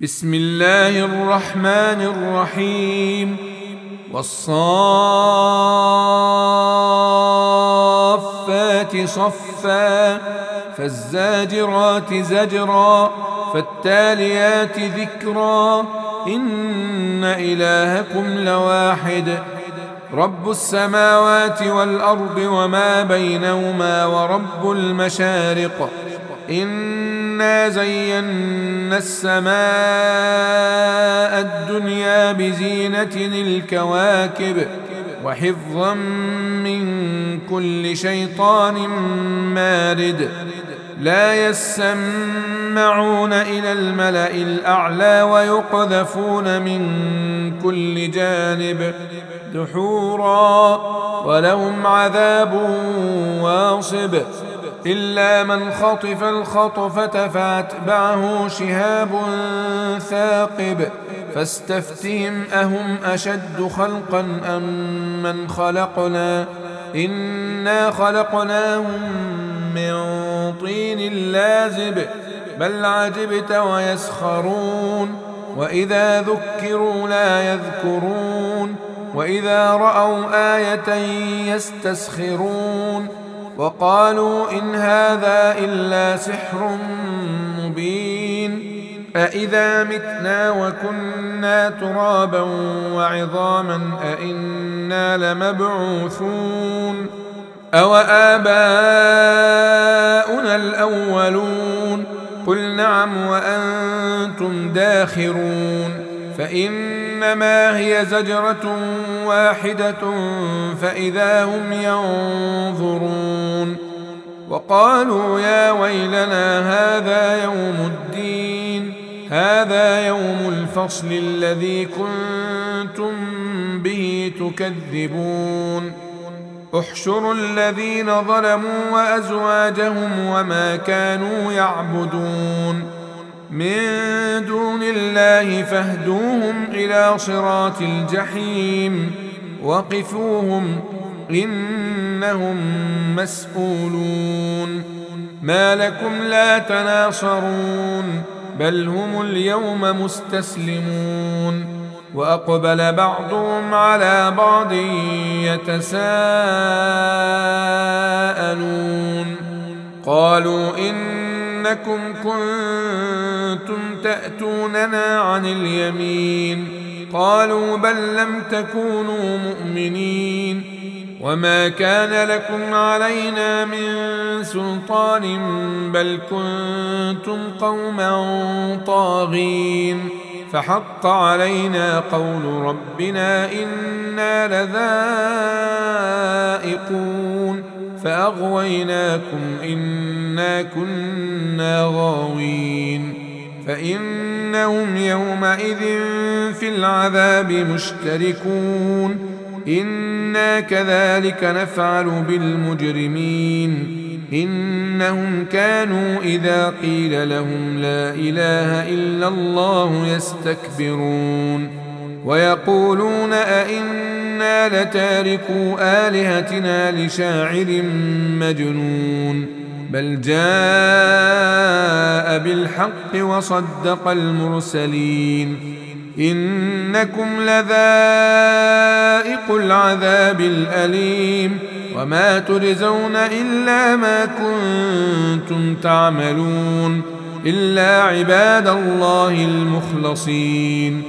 بسم الله الرحمن الرحيم والصافات صفا فالزاجرات زجرا فالتاليات ذكرا إن إلهكم لواحد رب السماوات والأرض وما بينهما ورب المشارق إنا زينا السماء الدنيا بزينة الكواكب وحفظا من كل شيطان مارد لا يسمعون إلى الملأ الأعلى ويقذفون من كل جانب دحورا ولهم عذاب واصب إلا من خطف الخطفة فأتبعه شهاب ثاقب فاستفتهم أهم أشد خلقا أم من خلقنا إنا خلقناهم من طين لازب بل عجبت ويسخرون وإذا ذكروا لا يذكرون وإذا رأوا آية يستسخرون وقالوا إن هذا إلا سحر مبين أإذا متنا وكنا ترابا وعظاما أإنا لمبعوثون أو آباؤنا الأولون قل نعم وأنتم داخرون فإنما هي زجرة واحدة فإذا هم ينظرون وقالوا يا ويلنا هذا يوم الدين هذا يوم الفصل الذي كنتم به تكذبون احشروا الذين ظلموا وأزواجهم وما كانوا يعبدون من دون الله فاهدوهم إلى صراط الجحيم وقفوهم إنهم مسؤولون ما لكم لا تناصرون بل هم اليوم مستسلمون وأقبل بعضهم على بعض يتساءلون قالوا إنكم كنتم تأتوننا عن اليمين قالوا بل لم تكونوا مؤمنين وما كان لكم علينا من سلطان بل كنتم قوما طاغين فحق علينا قول ربنا إنا لذائقون فأغويناكم إنا كنا غاوين فإنهم يومئذ في العذاب مشتركون إنا كذلك نفعل بالمجرمين إنهم كانوا إذا قيل لهم لا إله إلا الله يستكبرون ويقولون أئنا لتاركو آلهتنا لشاعر مجنون بل جاء بالحق وصدق المرسلين إنكم لذائق العذاب الأليم وما تجزون إلا ما كنتم تعملون إلا عباد الله المخلصين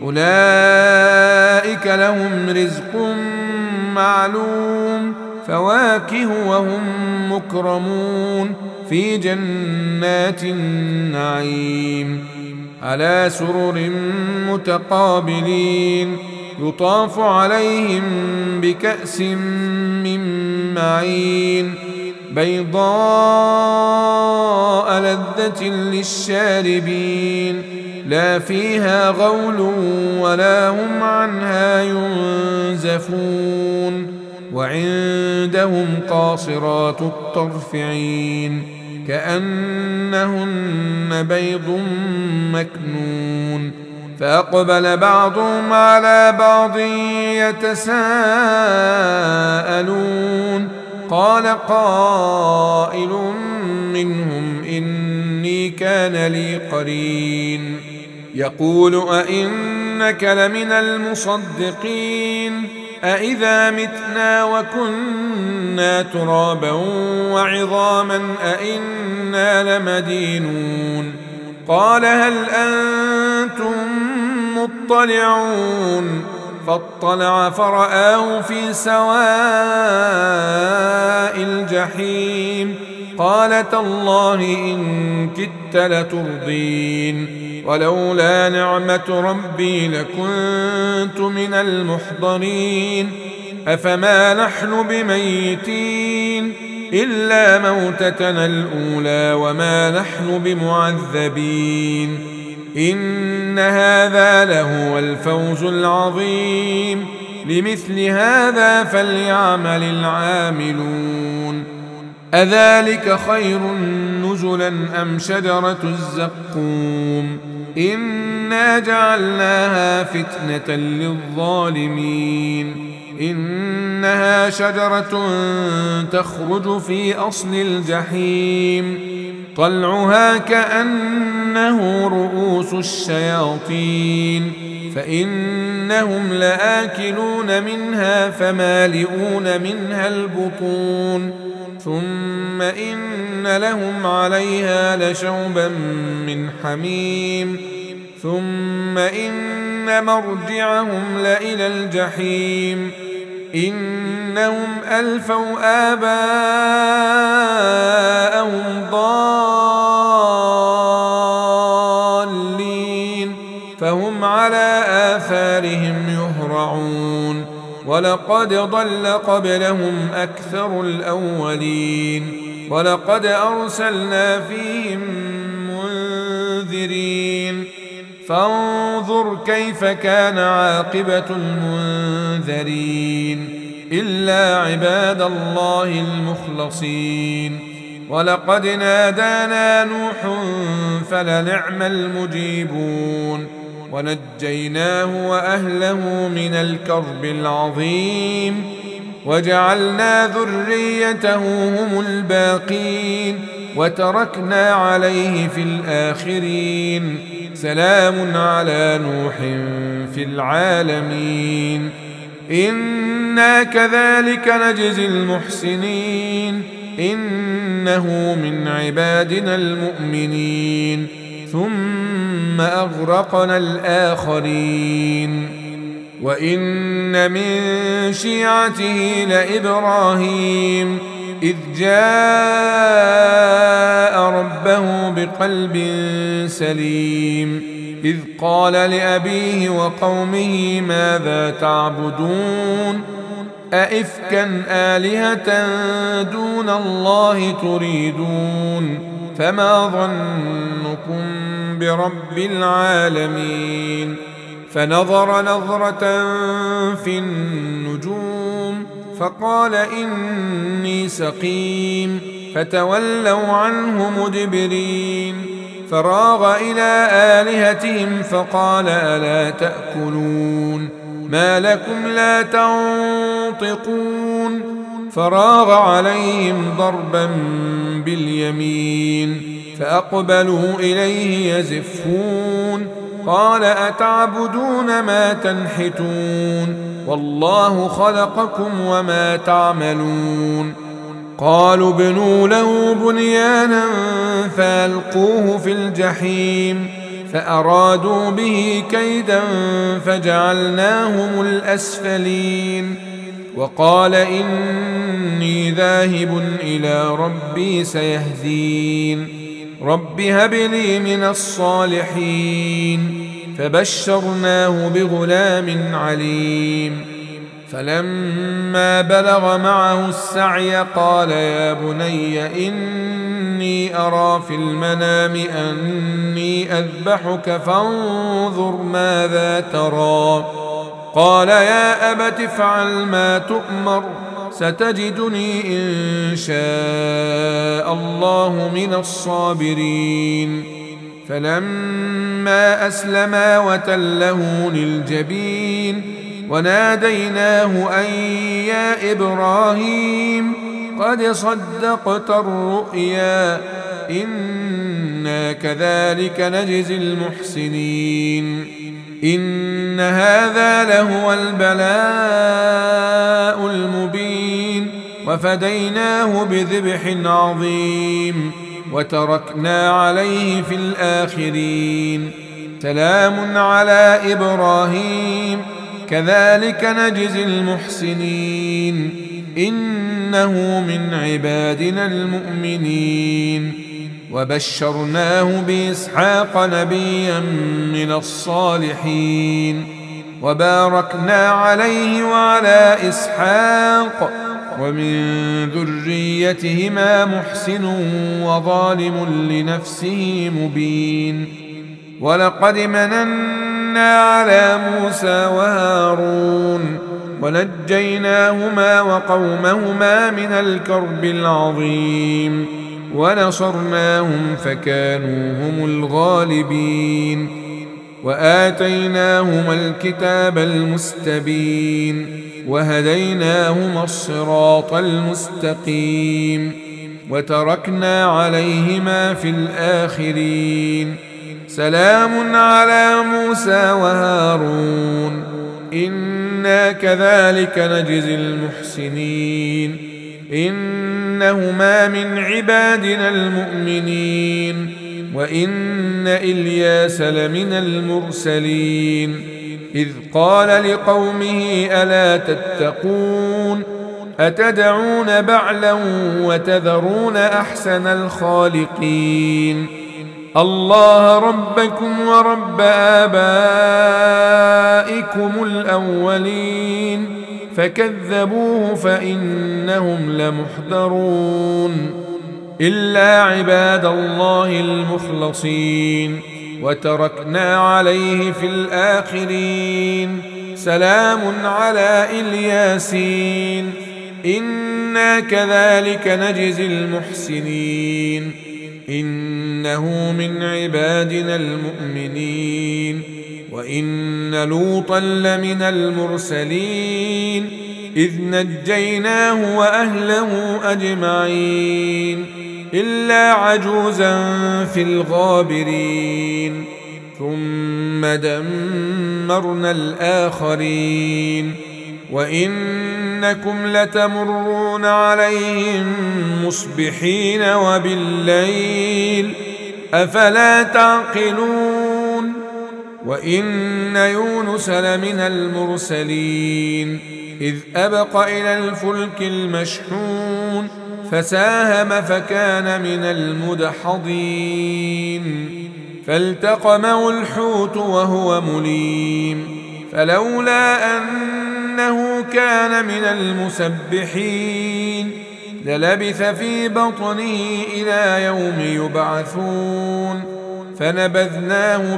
أولئك لهم رزق معلوم فواكه وهم مكرمون في جنات النعيم على سرر متقابلين يطاف عليهم بكأس من معين بيضاء لذة للشاربين لا فيها غول ولا هم عنها ينزفون وعندهم قاصرات الطرف عين كأنهن بيض مكنون فأقبل بعضهم على بعض يتساءلون قال قائل منهم إني كان لي قرين يقول أئنك لمن المصدقين أئذا متنا وكنا ترابا وعظاما أئنا لمدينون قال هل أنتم مطلعون فاطلع فرآه في سواء الجحيم قال تالله إن كدت لترضين ولولا نعمة ربي لكنت من المحضرين أفما نحن بميتين إلا موتتنا الأولى وما نحن بمعذبين إن هذا لهو الفوز العظيم لمثل هذا فليعمل العاملون أذلك خير نزلا أم شجرة الزقوم إنا جعلناها فتنة للظالمين إنها شجرة تخرج في أصل الجحيم طلعها كأنه رؤوس الشياطين فإنهم لآكلون منها فمالئون منها البطون ثم إن لهم عليها لشوبا من حميم ثم إن مرجعهم لإلى الجحيم إنهم ألفوا آباءهم ضالين فهم على آثارهم يهرعون ولقد ضل قبلهم أكثر الأولين ولقد أرسلنا فيهم منذرين فانظر كيف كان عاقبة المنذرين إلا عباد الله المخلصين ولقد نادانا نوح فلنعم المجيبون ونجيناه وأهله من الكرب العظيم وجعلنا ذريته هم الباقين وتركنا عليه في الآخرين سلام على نوح في العالمين إنا كذلك نجزي المحسنين إنه من عبادنا المؤمنين ثم أغرقنا الآخرين وإن من شيعته لإبراهيم إذ جاء ربه بقلب سليم إذ قال لأبيه وقومه ماذا تعبدون أئفكا آلهة دون الله تريدون فما ظنكم برب العالمين فنظر نظرة في النجوم فقال إني سقيم فتولوا عنه مدبرين فراغ إلى آلهتهم فقال ألا تأكلون ما لكم لا تنطقون فراغ عليهم ضربا باليمين فأقبلوا إليه يزفون قال أتعبدون ما تنحتون والله خلقكم وما تعملون قالوا ابنوا له بنيانا فألقوه في الجحيم فأرادوا به كيدا فجعلناهم الأسفلين وقال إني ذاهب إلى ربي سيهدين رب هب لي من الصالحين فبشرناه بغلام عليم فلما بلغ معه السعي قال يا بني إني أرى في المنام أني أذبحك فانظر ماذا ترى قال يا أبت افعل ما تؤمر ستجدني إن شاء الله من الصابرين فلما أسلما وتله للجبين وناديناه أن يا إبراهيم قد صدقت الرؤيا إنا إنا كذلك نجزي المحسنين إن هذا لهو البلاء المبين وفديناه بذبح عظيم وتركنا عليه في الآخرين سلام على إبراهيم كذلك نجزي المحسنين إنه من عبادنا المؤمنين وبشرناه بإسحاق نبيا من الصالحين وباركنا عليه وعلى إسحاق ومن ذريتهما محسن وظالم لنفسه مبين ولقد مننا على موسى وهارون ونجيناهما وقومهما من الكرب العظيم ونصرناهم فكانوا هم الغالبين وآتيناهما الكتاب المستبين وهديناهما الصراط المستقيم وتركنا عليهما في الآخرين سلام على موسى وهارون إنا كذلك نجزي المحسنين إنهما من عبادنا المؤمنين وإن إلياس لمن المرسلين إذ قال لقومه ألا تتقون أتدعون بعلا وتذرون أحسن الخالقين الله ربكم ورب آبائكم الأولين فكذبوه فإنهم لمحضرون إلا عباد الله المخلصين وتركنا عليه في الآخرين سلام على الياسين إنا كذلك نجزي المحسنين إنه من عبادنا المؤمنين وإن لوطا لمن المرسلين إذ نجيناه وأهله أجمعين إلا عجوزا في الغابرين ثم دمرنا الآخرين وإنكم لتمرون عليهم مصبحين وبالليل أفلا تعقلون وإن يونس لمن المرسلين إذ أبق إلى الفلك المشحون فساهم فكان من المدحضين فالتقمه الحوت وهو مليم فلولا أنه كان من المسبحين للبث في بطنه إلى يوم يبعثون فنبذناه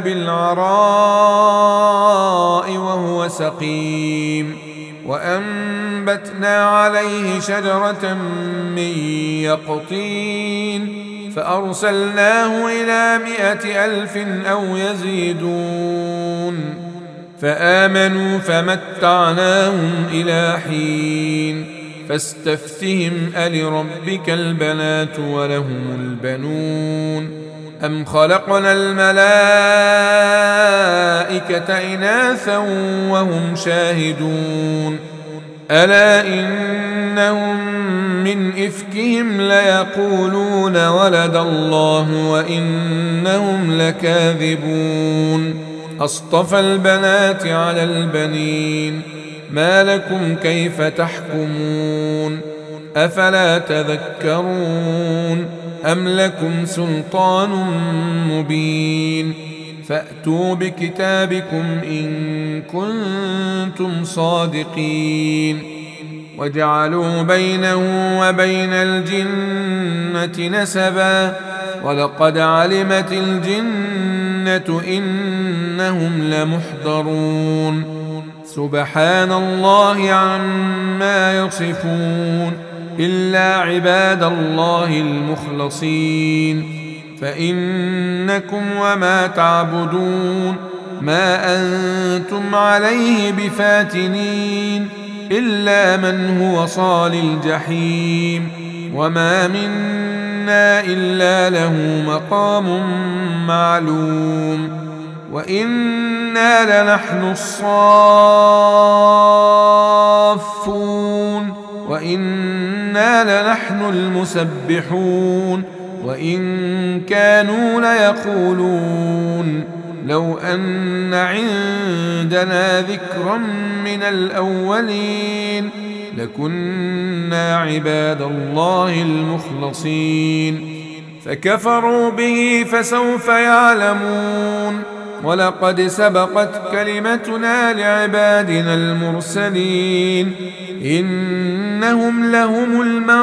بالعراء وهو سقيم وأنبتنا عليه شجرة من يقطين فأرسلناه إلى 100,000 أو يزيدون فآمنوا فمتعناهم إلى حين فاستفتهم ألربك البنات ولهم البنون أم خلقنا الملائكة إناثا وهم شاهدون ألا إنهم من إفكهم ليقولون ولد الله وإنهم لكاذبون أصطفى البنات على البنين ما لكم كيف تحكمون أفلا تذكرون أم لكم سلطان مبين فأتوا بكتابكم إن كنتم صادقين وجعلوا بينه وبين الجنة نسبا ولقد علمت الجنة إنهم لمحضرون سبحان الله عما يصفون إلا عباد الله المخلصين فإنكم وما تعبدون ما أنتم عليه بفاتنين إلا من هو صال الجحيم وما منا منا إلا له مقام معلوم وإنا لنحن الصافون وإنا لنحن المسبحون وإن كانوا ليقولون لو أن عندنا ذكرا من الأولين لكنا عباد الله المخلصين فكفروا به فسوف يعلمون ولقد سبقت كلمتنا لعبادنا المرسلين إنهم لهم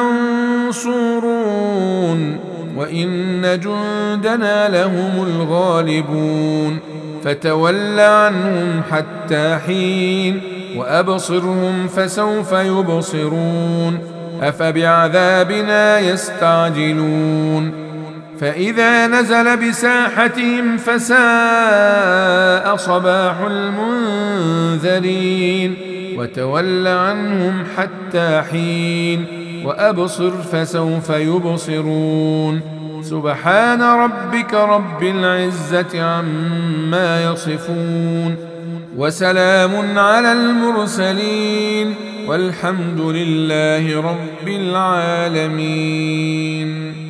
المنصورون وإن جندنا لهم الغالبون فتول عنهم حتى حين وأبصرهم فسوف يبصرون أفبعذابنا يستعجلون فإذا نزل بساحتهم فساء صباح المنذرين وتول عنهم حتى حين وأبصر فسوف يبصرون سبحان ربك رب العزة عما يصفون وسلام على المرسلين والحمد لله رب العالمين.